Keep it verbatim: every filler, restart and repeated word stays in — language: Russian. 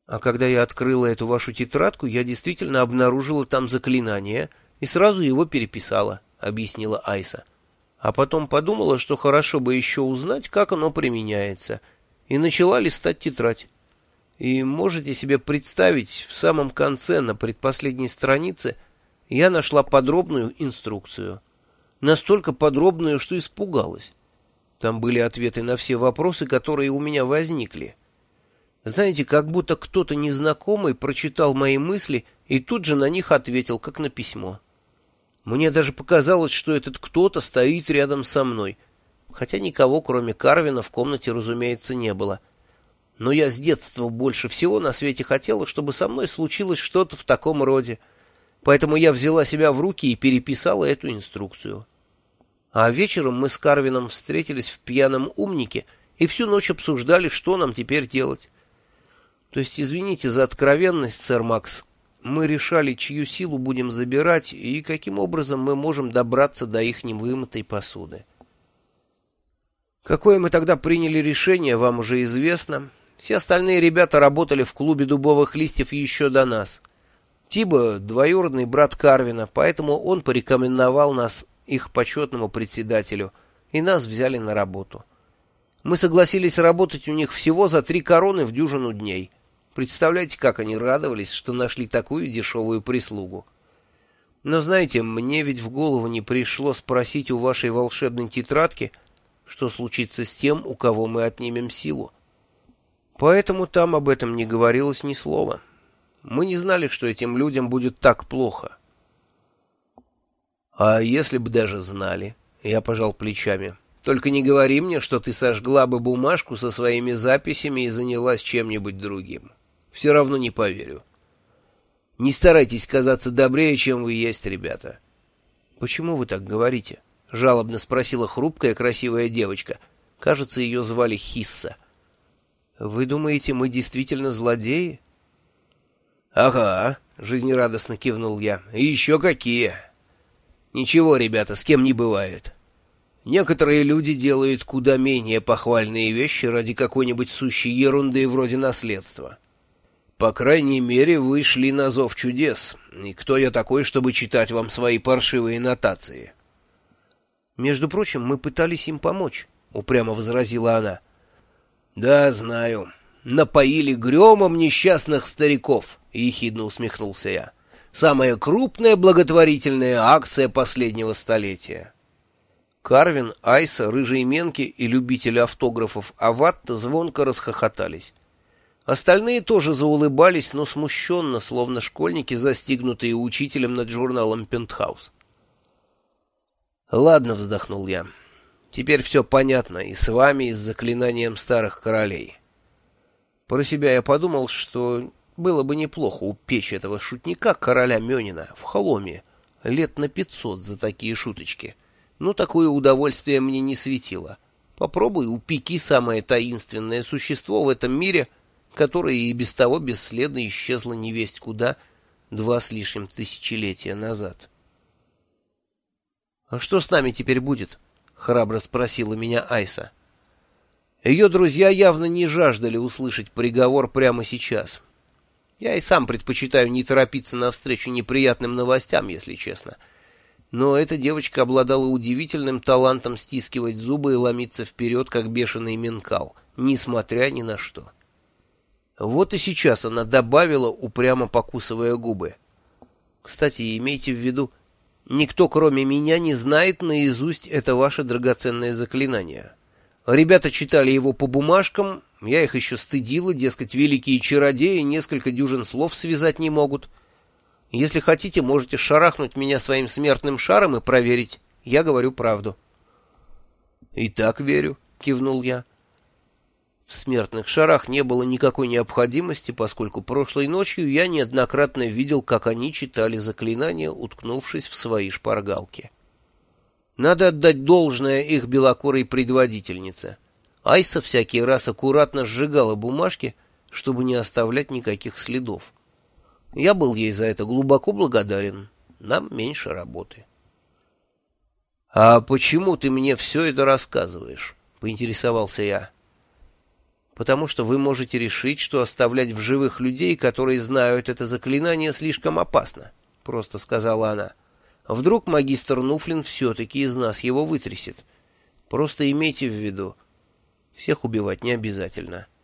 А когда я открыла эту вашу тетрадку, я действительно обнаружила там заклинание и сразу его переписала, — объяснила Айса. А потом подумала, что хорошо бы еще узнать, как оно применяется, и начала листать тетрадь. И можете себе представить, в самом конце, на предпоследней странице, я нашла подробную инструкцию. Настолько подробную, что испугалась. Там были ответы на все вопросы, которые у меня возникли. Знаете, как будто кто-то незнакомый прочитал мои мысли и тут же на них ответил, как на письмо. Мне даже показалось, что этот кто-то стоит рядом со мной, хотя никого, кроме Карвина, в комнате, разумеется, не было. Но я с детства больше всего на свете хотела, чтобы со мной случилось что-то в таком роде, поэтому я взяла себя в руки и переписала эту инструкцию. А вечером мы с Карвином встретились в «Пьяном умнике» и всю ночь обсуждали, что нам теперь делать. То есть, извините за откровенность, сэр Макс, мы решали, чью силу будем забирать и каким образом мы можем добраться до их невымытой посуды. Какое мы тогда приняли решение, вам уже известно. Все остальные ребята работали в клубе дубовых листьев еще до нас. Тиба — двоюродный брат Карвина, поэтому он порекомендовал нас их почетному председателю, и нас взяли на работу. Мы согласились работать у них всего за три короны в дюжину дней. Представляете, как они радовались, что нашли такую дешевую прислугу. Но знаете, мне ведь в голову не пришло спросить у вашей волшебной тетрадки, что случится с тем, у кого мы отнимем силу. Поэтому там об этом не говорилось ни слова. Мы не знали, что этим людям будет так плохо. А если бы даже знали, я пожал плечами. Только не говори мне, что ты сожгла бы бумажку со своими записями и занялась чем-нибудь другим. Все равно не поверю. Не старайтесь казаться добрее, чем вы есть, ребята. — Почему вы так говорите? — жалобно спросила хрупкая красивая девочка. Кажется, ее звали Хисса. — Вы думаете, мы действительно злодеи? — Ага, — жизнерадостно кивнул я. — И еще какие! Ничего, ребята, с кем не бывает. Некоторые люди делают куда менее похвальные вещи ради какой-нибудь сущей ерунды вроде наследства. По крайней мере, вы шли на зов чудес. И кто я такой, чтобы читать вам свои паршивые нотации? Между прочим, мы пытались им помочь, — упрямо возразила она. Да, знаю. Напоили гремом несчастных стариков, — ехидно усмехнулся я. Самая крупная благотворительная акция последнего столетия. Карвин, Айса, рыжие менки и любители автографов Аватта звонко расхохотались. Остальные тоже заулыбались, но смущенно, словно школьники, застигнутые учителем над журналом «Пентхаус». «Ладно», — вздохнул я, — «теперь все понятно и с вами, и с заклинанием старых королей». Про себя я подумал, что было бы неплохо упечь этого шутника, короля Мёнина, в холоме лет на пятьсот за такие шуточки. Но такое удовольствие мне не светило. Попробуй упеки самое таинственное существо в этом мире, которое и без того бесследно исчезло невесть куда два с лишним тысячелетия назад. — А что с нами теперь будет? — храбро спросила меня Айса. Ее друзья явно не жаждали услышать приговор прямо сейчас. Я и сам предпочитаю не торопиться навстречу неприятным новостям, если честно. Но эта девочка обладала удивительным талантом стискивать зубы и ломиться вперед, как бешеный минкал, несмотря ни на что. Вот и сейчас она добавила, упрямо покусывая губы. Кстати, имейте в виду, никто, кроме меня, не знает наизусть это ваше драгоценное заклинание. Ребята читали его по бумажкам, я их еще стыдила, дескать, великие чародеи несколько дюжин слов связать не могут. Если хотите, можете шарахнуть меня своим смертным шаром и проверить. Я говорю правду. — И так верю, — кивнул я. В смертных шарах не было никакой необходимости, поскольку прошлой ночью я неоднократно видел, как они читали заклинания, уткнувшись в свои шпаргалки. Надо отдать должное их белокурой предводительнице. Айса всякий раз аккуратно сжигала бумажки, чтобы не оставлять никаких следов. Я был ей за это глубоко благодарен. Нам меньше работы. — А почему ты мне все это рассказываешь? — поинтересовался я. — потому что вы можете решить, что оставлять в живых людей, которые знают это заклинание, слишком опасно», — просто сказала она. «Вдруг магистр Нуфлин все-таки из нас его вытрясет. Просто имейте в виду, всех убивать не обязательно».